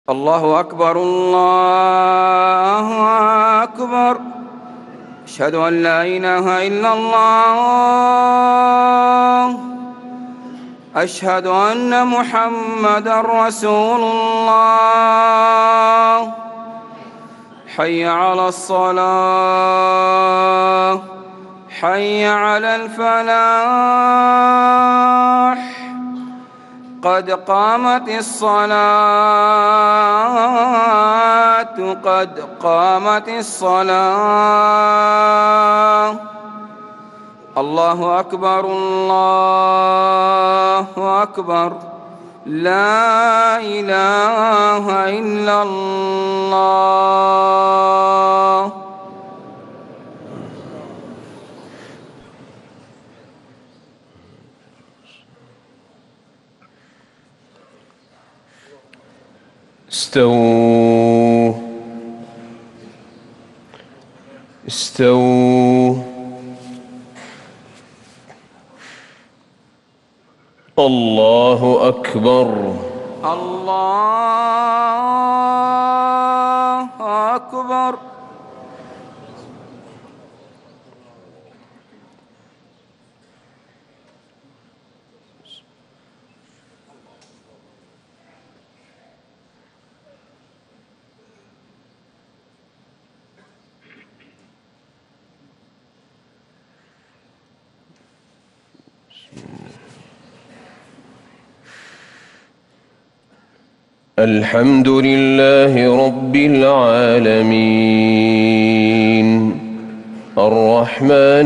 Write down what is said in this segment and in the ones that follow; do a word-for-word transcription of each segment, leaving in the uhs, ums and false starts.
الله أكبر الله أكبر. أشهد أن لا إله إلا الله. أشهد أن محمدًا رسول الله. حي على الصلاة، حي على الفلاح، قد قامت الصلاة، قد قامت الصلاة. الله أكبر الله أكبر. لا إله إلا الله. استووا استووا. الله أكبر الله أكبر. الحمد لله رب العالمين الرحمن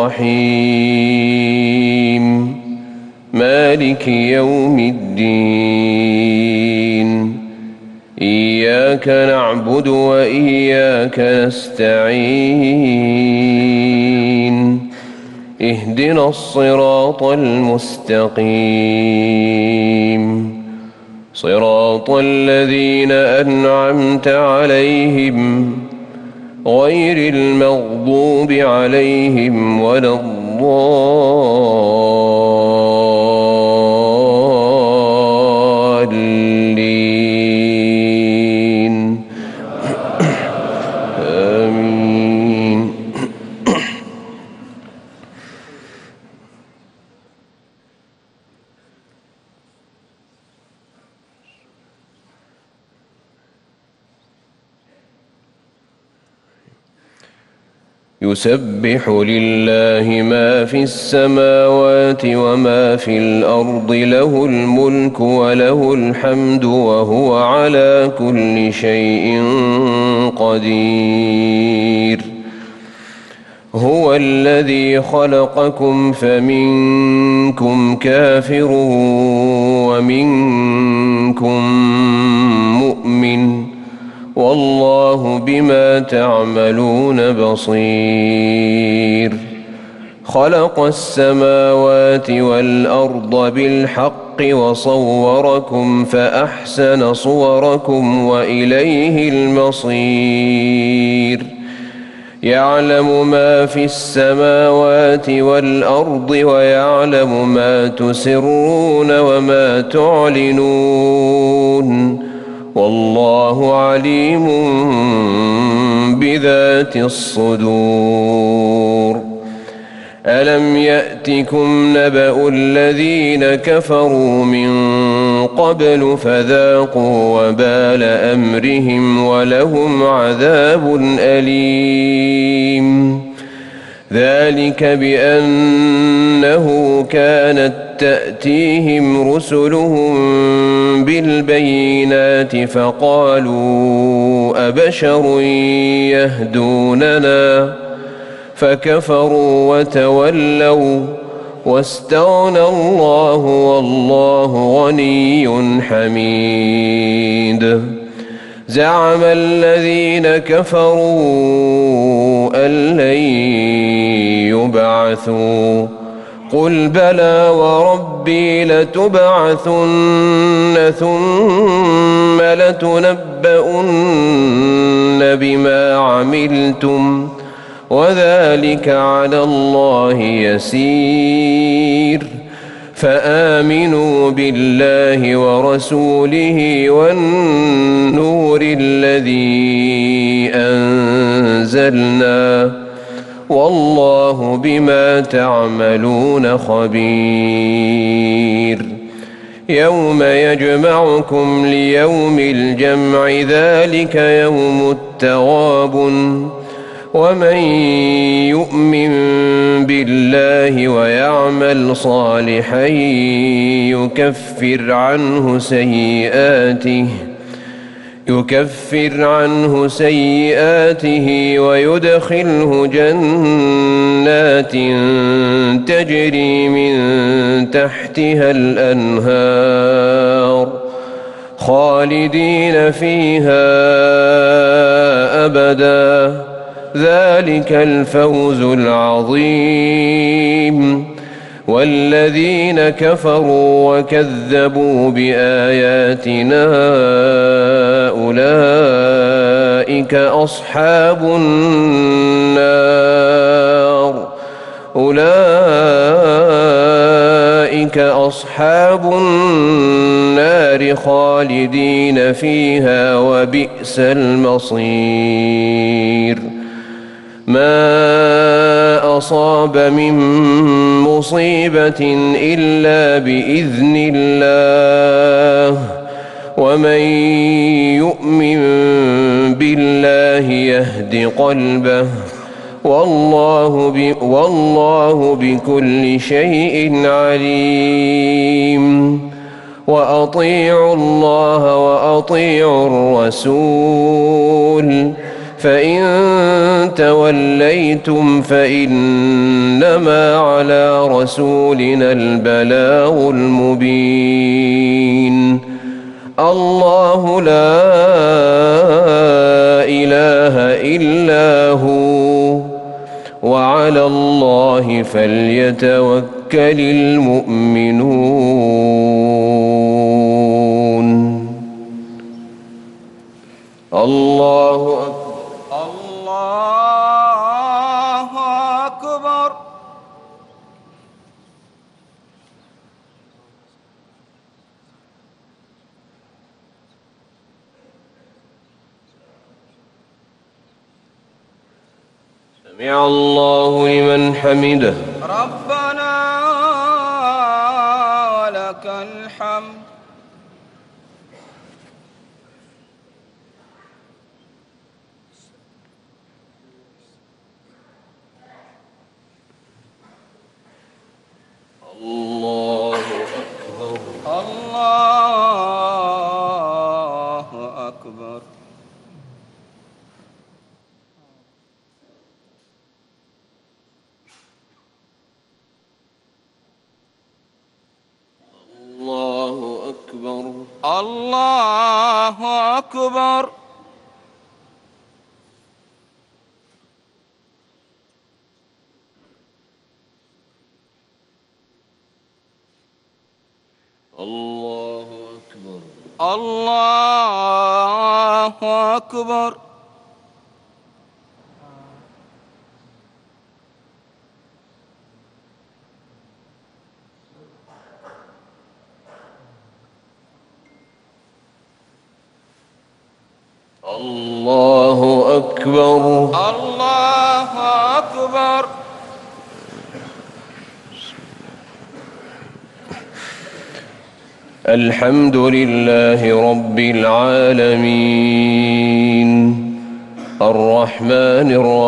الرحيم مالك يوم الدين. إياك نعبد وإياك نستعين. اهدنا الصراط المستقيم صراط الذين أنعمت عليهم غير المغضوب عليهم ولا الضالين. آمين. يسبح لله ما في السماوات وما في الأرض له الملك وله الحمد وهو على كل شيء قدير. هو الذي خلقكم فمنكم كافر ومنكم مؤمن والله بما تعملون بصير. خلق السماوات والأرض بالحق وصوركم فأحسن صوركم وإليه المصير. يعلم ما في السماوات والأرض ويعلم ما تسرون وما تعلنون والله عليم بذات الصدور. ألم يأتكم نبأ الذين كفروا من قبل فذاقوا وبال أمرهم ولهم عذاب أليم. ذلك بأنه كانت تأتيهم رسلهم بالبينات فقالوا أبشر يهدوننا فكفروا وتولوا واستغنى الله والله غني حميد. زعم الذين كفروا أن لن يبعثوا قل بلى وربي لتبعثن ثم لتنبؤن بما عملتم وذلك على الله يسير. فآمنوا بالله ورسوله والنور الذي أنزلنا والله بما تعملون خبير يوم يجمعكم ليوم الجمع ذلك يوم التغابن ومن يؤمن بالله ويعمل صالحا يكفر عنه سيئاته يكفر عنه سيئاته ويدخله جنات تجري من تحتها الأنهار خالدين فيها أبدا ذلك الفوز العظيم والذين كفروا وكذبوا بآياتنا أولئك أصحاب النار أولئك أصحاب النار خالدين فيها وبئس المصير ما أصاب من مصيبة إلا بإذن الله ومن يؤمن بالله يهد قلبه والله, ب والله بكل شيء عليم وأطيعوا الله وأطيعوا الرسول فإن توليتم فإنما على رسولنا البلاغ المبين الله لا إله إلا هو وعلى الله فليتوكل المؤمنون الله أكبر الله أكبر. سمع الله لمن حمده ربنا ولك الحمد. الله أكبر الله أكبر. الله أكبر الله أكبر. الله أكبر الله أكبر. الله أكبر الله أكبر. الحمد لله رب العالمين الرحمن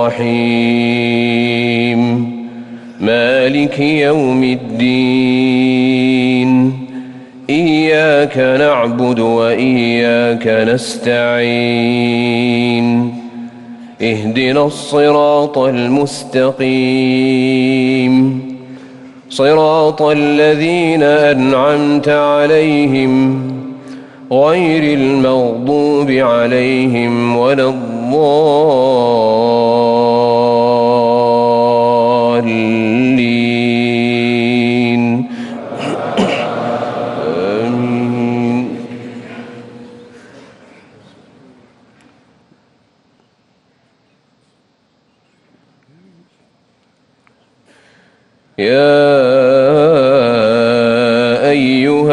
الرحيم مالك يوم الدين إياك نعبد وإياك نستعين اهدنا الصراط المستقيم صراط الذين أنعمت عليهم غير المغضوب عليهم ولا الضالين آمين. يا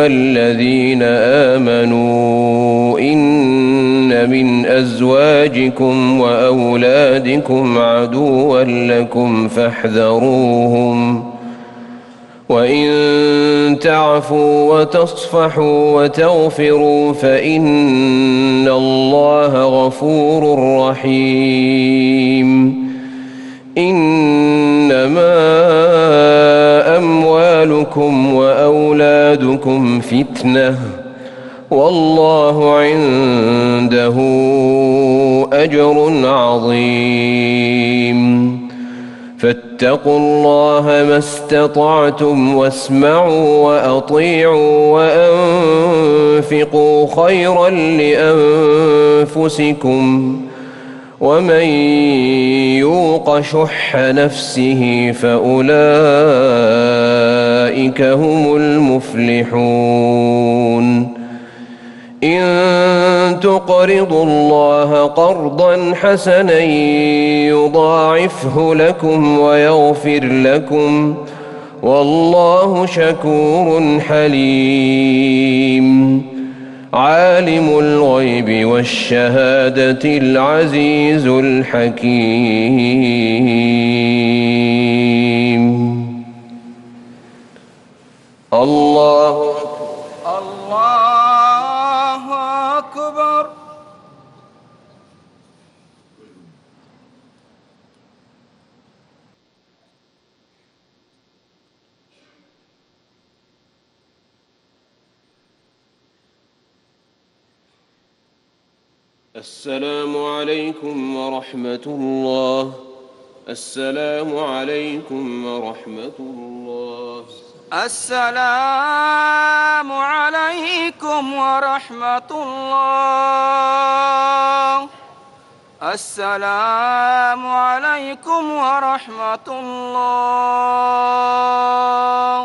أيها الذين آمنوا إن من أزواجكم وأولادكم عدوا لكم فاحذروهم وإن تعفوا وتصفحوا وتغفروا فإن الله غفور رحيم. إنما أموالكم وأولادكم فتنة والله عنده أجر عظيم. فاتقوا الله ما استطعتم واسمعوا وأطيعوا وأنفقوا خيرا لأنفسكم ومن يوق شح نفسه فأولئك هم المفلحون. إن تقرضوا الله قرضا حسنا يضاعفه لكم ويغفر لكم والله شكور حليم. عالم الغيب والشهادة العزيز الحكيم. الله الله أكبر. السلام عليكم ورحمة الله. السلام عليكم ورحمة الله. السلام عليكم ورحمة الله. السلام عليكم ورحمة الله.